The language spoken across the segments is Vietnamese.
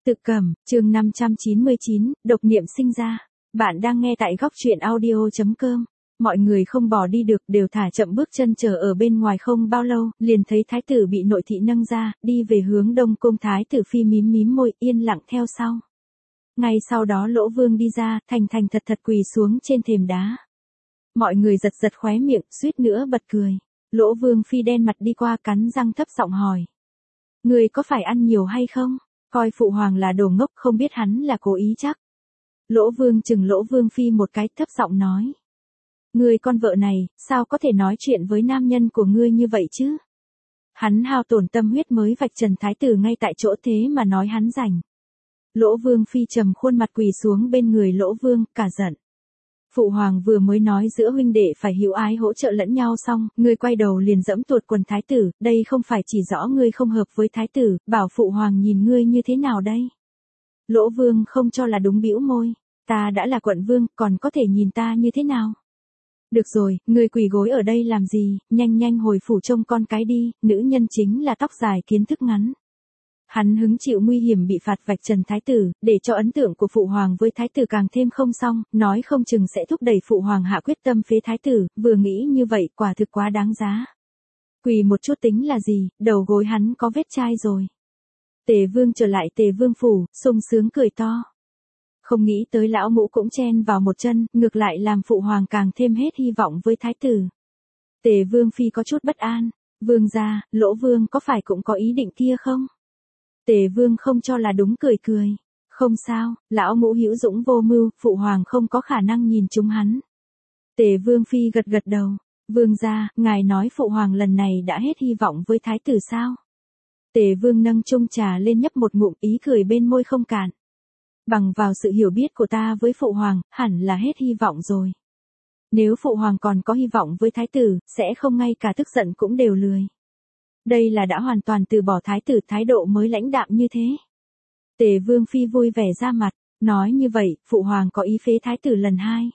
Tự Cẩm, chương 599, độc niệm sinh ra. Bạn đang nghe tại góc truyện audio.com. Mọi người không bỏ đi được, đều thả chậm bước chân chờ ở bên ngoài. Không bao lâu, liền thấy thái tử bị nội thị nâng ra, đi về hướng Đông Cung. Thái tử phi mím mím môi, yên lặng theo sau. Ngay sau đó Lỗ Vương đi ra, thành thành thật thật quỳ xuống trên thềm đá. Mọi người giật giật khóe miệng, suýt nữa bật cười. Lỗ Vương phi đen mặt đi qua, cắn răng thấp giọng hỏi: "Người có phải ăn nhiều hay không? Coi phụ hoàng là đồ ngốc, không biết hắn là cố ý chắc." Lỗ Vương chừng Lỗ Vương phi một cái, thấp giọng nói: "Ngươi con vợ này, sao có thể nói chuyện với nam nhân của ngươi như vậy chứ? Hắn hao tổn tâm huyết mới vạch trần thái tử ngay tại chỗ, thế mà nói hắn rảnh." Lỗ Vương phi trầm khuôn mặt quỳ xuống bên người Lỗ Vương, cả giận. "Phụ hoàng vừa mới nói giữa huynh đệ phải hữu ái hỗ trợ lẫn nhau xong, ngươi quay đầu liền giẫm tuột quần thái tử, đây không phải chỉ rõ ngươi không hợp với thái tử, bảo phụ hoàng nhìn ngươi như thế nào đây?" Lỗ Vương không cho là đúng, bĩu môi: "Ta đã là quận vương, còn có thể nhìn ta như thế nào? Được rồi, ngươi quỳ gối ở đây làm gì, nhanh nhanh hồi phủ trông con cái đi, nữ nhân chính là tóc dài kiến thức ngắn." Hắn hứng chịu nguy hiểm bị phạt vạch trần thái tử, để cho ấn tượng của phụ hoàng với thái tử càng thêm không xong, nói không chừng sẽ thúc đẩy phụ hoàng hạ quyết tâm phế thái tử, vừa nghĩ như vậy quả thực quá đáng giá. Quỳ một chút tính là gì, đầu gối hắn có vết chai rồi. Tề Vương trở lại Tề Vương phủ, sung sướng cười to. Không nghĩ tới lão mũ cũng chen vào một chân, ngược lại làm phụ hoàng càng thêm hết hy vọng với thái tử. Tề Vương phi có chút bất an: "Vương gia, Lỗ Vương có phải cũng có ý định kia không?" Tề Vương không cho là đúng, cười cười: "Không sao, lão mũ hữu dũng vô mưu, phụ hoàng không có khả năng nhìn chúng hắn." Tề Vương phi gật gật đầu: "Vương gia, ngài nói phụ hoàng lần này đã hết hy vọng với thái tử sao?" Tề Vương nâng chung trà lên nhấp một ngụm, ý cười bên môi không cạn: "Bằng vào sự hiểu biết của ta với phụ hoàng, hẳn là hết hy vọng rồi. Nếu phụ hoàng còn có hy vọng với thái tử, sẽ không ngay cả tức giận cũng đều lười. Đây là đã hoàn toàn từ bỏ thái tử, thái độ mới lãnh đạm như thế." Tề Vương phi vui vẻ ra mặt: "Nói như vậy, phụ hoàng có ý phế thái tử lần hai."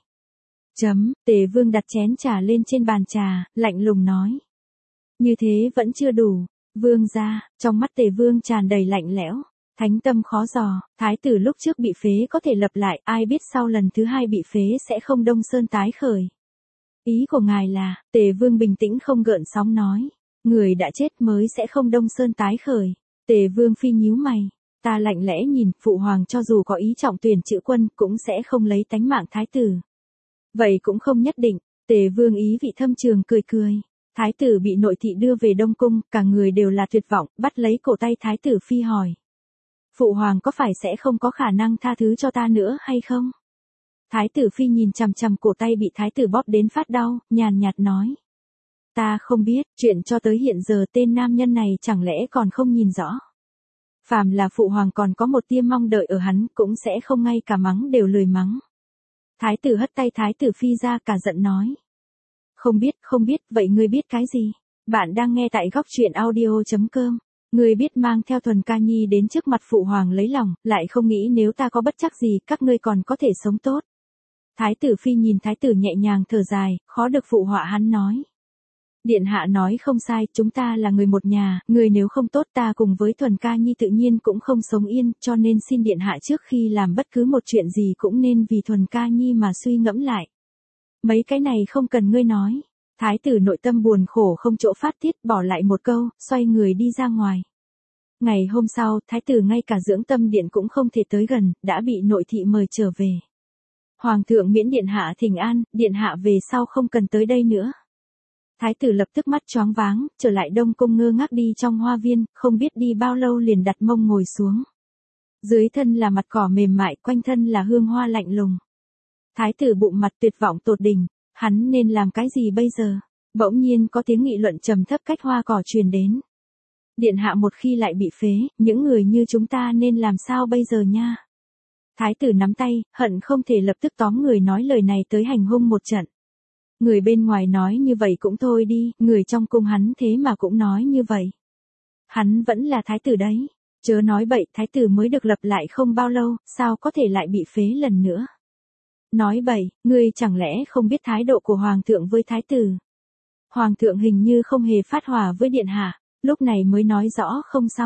Tề Vương đặt chén trà lên trên bàn trà, lạnh lùng nói: "Như thế vẫn chưa đủ. Vương gia." Trong mắt Tề Vương tràn đầy lạnh lẽo: "Thánh tâm khó dò, thái tử lúc trước bị phế có thể lập lại, ai biết sau lần thứ hai bị phế sẽ không Đông Sơn tái khởi. Ý của ngài là?" Tề Vương bình tĩnh không gợn sóng nói: "Người đã chết mới sẽ không Đông Sơn tái khởi." Tề Vương phi nhíu mày: "Ta lạnh lẽ nhìn, phụ hoàng cho dù có ý trọng tuyển chữ quân, cũng sẽ không lấy tánh mạng thái tử." "Vậy cũng không nhất định." Tề Vương ý vị thâm trường cười cười. Thái tử bị nội thị đưa về Đông Cung, cả người đều là tuyệt vọng, bắt lấy cổ tay thái tử phi hỏi: "Phụ hoàng có phải sẽ không có khả năng tha thứ cho ta nữa hay không?" Thái tử phi nhìn chằm chằm cổ tay bị thái tử bóp đến phát đau, nhàn nhạt nói: "Ta không biết, chuyện cho tới hiện giờ tên nam nhân này chẳng lẽ còn không nhìn rõ. Phàm là phụ hoàng còn có một tia mong đợi ở hắn, cũng sẽ không ngay cả mắng đều lười mắng." Thái tử hất tay thái tử phi ra, cả giận nói: Không biết, vậy ngươi biết cái gì?" Bạn đang nghe tại góc truyện audio.com. "Ngươi biết mang theo Thuần Ca Nhi đến trước mặt phụ hoàng lấy lòng, lại không nghĩ nếu ta có bất trắc gì, các ngươi còn có thể sống tốt." Thái tử phi nhìn thái tử nhẹ nhàng thở dài, khó được phụ họa hắn nói: "Điện hạ nói không sai, chúng ta là người một nhà, người nếu không tốt ta cùng với Thuần Ca Nhi tự nhiên cũng không sống yên, cho nên xin điện hạ trước khi làm bất cứ một chuyện gì cũng nên vì Thuần Ca Nhi mà suy ngẫm lại. Mấy cái này không cần ngươi nói." Thái tử nội tâm buồn khổ không chỗ phát tiết, bỏ lại một câu, xoay người đi ra ngoài. Ngày hôm sau, thái tử ngay cả dưỡng tâm điện cũng không thể tới gần, đã bị nội thị mời trở về. "Hoàng thượng miễn điện hạ thỉnh an, điện hạ về sau không cần tới đây nữa." Thái tử lập tức mắt choáng váng, trở lại Đông Cung ngơ ngác đi trong hoa viên, không biết đi bao lâu liền đặt mông ngồi xuống. Dưới thân là mặt cỏ mềm mại, quanh thân là hương hoa lạnh lùng. Thái tử bụng mặt tuyệt vọng tột đỉnh, hắn nên làm cái gì bây giờ? Bỗng nhiên có tiếng nghị luận trầm thấp cách hoa cỏ truyền đến: "Điện hạ một khi lại bị phế, những người như chúng ta nên làm sao bây giờ nha?" Thái tử nắm tay, hận không thể lập tức tóm người nói lời này tới hành hung một trận. Người bên ngoài nói như vậy cũng thôi đi, người trong cung hắn thế mà cũng nói như vậy. Hắn vẫn là thái tử đấy. Chớ nói bậy, thái tử mới được lập lại không bao lâu, sao có thể lại bị phế lần nữa? Nói bậy, ngươi chẳng lẽ không biết thái độ của hoàng thượng với thái tử? Hoàng thượng hình như không hề phát hỏa với điện hạ, lúc này mới nói rõ không xong.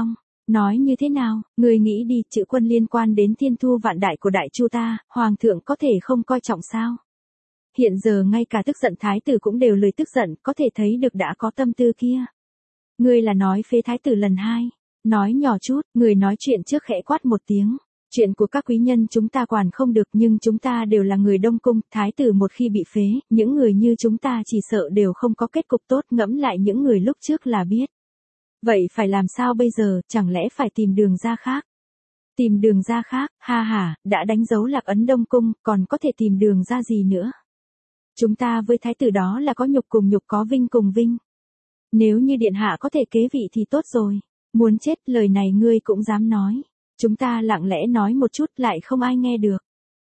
Nói như thế nào, người nghĩ đi, chữ quân liên quan đến thiên thu vạn đại của đại chu ta, hoàng thượng có thể không coi trọng sao? Hiện giờ ngay cả tức giận thái tử cũng đều lười tức giận, có thể thấy được đã có tâm tư kia. Ngươi là nói phế thái tử lần hai. Nói nhỏ chút, người nói chuyện trước khẽ quát một tiếng. Chuyện của các quý nhân chúng ta quản không được, nhưng chúng ta đều là người Đông Cung, thái tử một khi bị phế, những người như chúng ta chỉ sợ đều không có kết cục tốt, ngẫm lại những người lúc trước là biết. Vậy phải làm sao bây giờ, chẳng lẽ phải tìm đường ra khác? Tìm đường ra khác, ha ha, đã đánh dấu lạc ấn Đông Cung, còn có thể tìm đường ra gì nữa? Chúng ta với thái tử đó là có nhục cùng nhục, có vinh cùng vinh. Nếu như điện hạ có thể kế vị thì tốt rồi. Muốn chết, lời này ngươi cũng dám nói. Chúng ta lặng lẽ nói một chút lại không ai nghe được.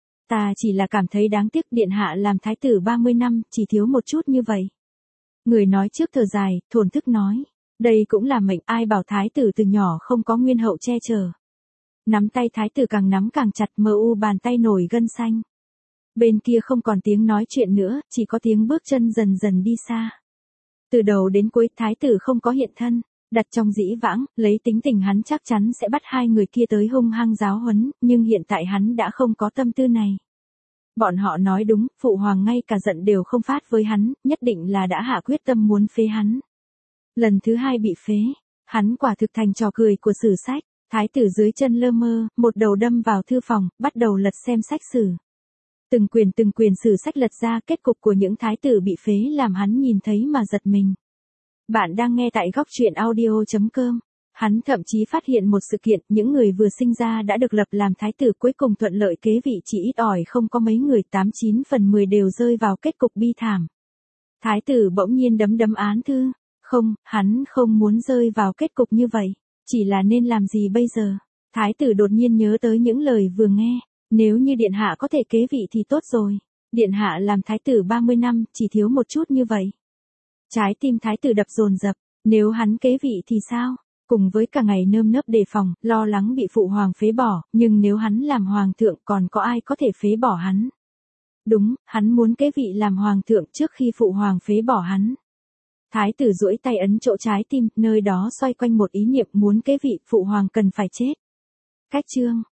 Ta chỉ là cảm thấy đáng tiếc, điện hạ làm thái tử 30 năm, chỉ thiếu một chút như vậy. Người nói trước thở dài, thổn thức nói. Đây cũng là mệnh, ai bảo thái tử từ nhỏ không có nguyên hậu che chở. Nắm tay thái tử càng nắm càng chặt, mờ u bàn tay nổi gân xanh. Bên kia không còn tiếng nói chuyện nữa, chỉ có tiếng bước chân dần dần đi xa. Từ đầu đến cuối thái tử không có hiện thân. Đặt trong dĩ vãng, lấy tính tình hắn chắc chắn sẽ bắt hai người kia tới hung hăng giáo huấn, nhưng hiện tại hắn đã không có tâm tư này. Bọn họ nói đúng, phụ hoàng ngay cả giận đều không phát với hắn, nhất định là đã hạ quyết tâm muốn phế hắn. Lần thứ hai bị phế, hắn quả thực thành trò cười của sử sách. Thái tử dưới chân lơ mơ, một đầu đâm vào thư phòng, bắt đầu lật xem sách sử. Từng quyền sử sách lật ra, kết cục của những thái tử bị phế làm hắn nhìn thấy mà giật mình. Bạn đang nghe tại góc truyện audio.com. Hắn thậm chí phát hiện một sự kiện, những người vừa sinh ra đã được lập làm thái tử cuối cùng thuận lợi kế vị, chỉ ít ỏi không có mấy người, 89 phần 10 đều rơi vào kết cục bi thảm. Thái tử bỗng nhiên đấm án thư. Không, hắn không muốn rơi vào kết cục như vậy. Chỉ là nên làm gì bây giờ? Thái tử đột nhiên nhớ tới những lời vừa nghe. Nếu như điện hạ có thể kế vị thì tốt rồi. Điện hạ làm thái tử 30 năm, chỉ thiếu một chút như vậy. Trái tim thái tử đập dồn dập, nếu hắn kế vị thì sao? Cùng với cả ngày nơm nớp đề phòng, lo lắng bị phụ hoàng phế bỏ, nhưng nếu hắn làm hoàng thượng còn có ai có thể phế bỏ hắn? Đúng, hắn muốn kế vị làm hoàng thượng trước khi phụ hoàng phế bỏ hắn. Thái tử duỗi tay ấn chỗ trái tim, nơi đó xoay quanh một ý niệm, muốn kế vị, phụ hoàng cần phải chết. Cách chương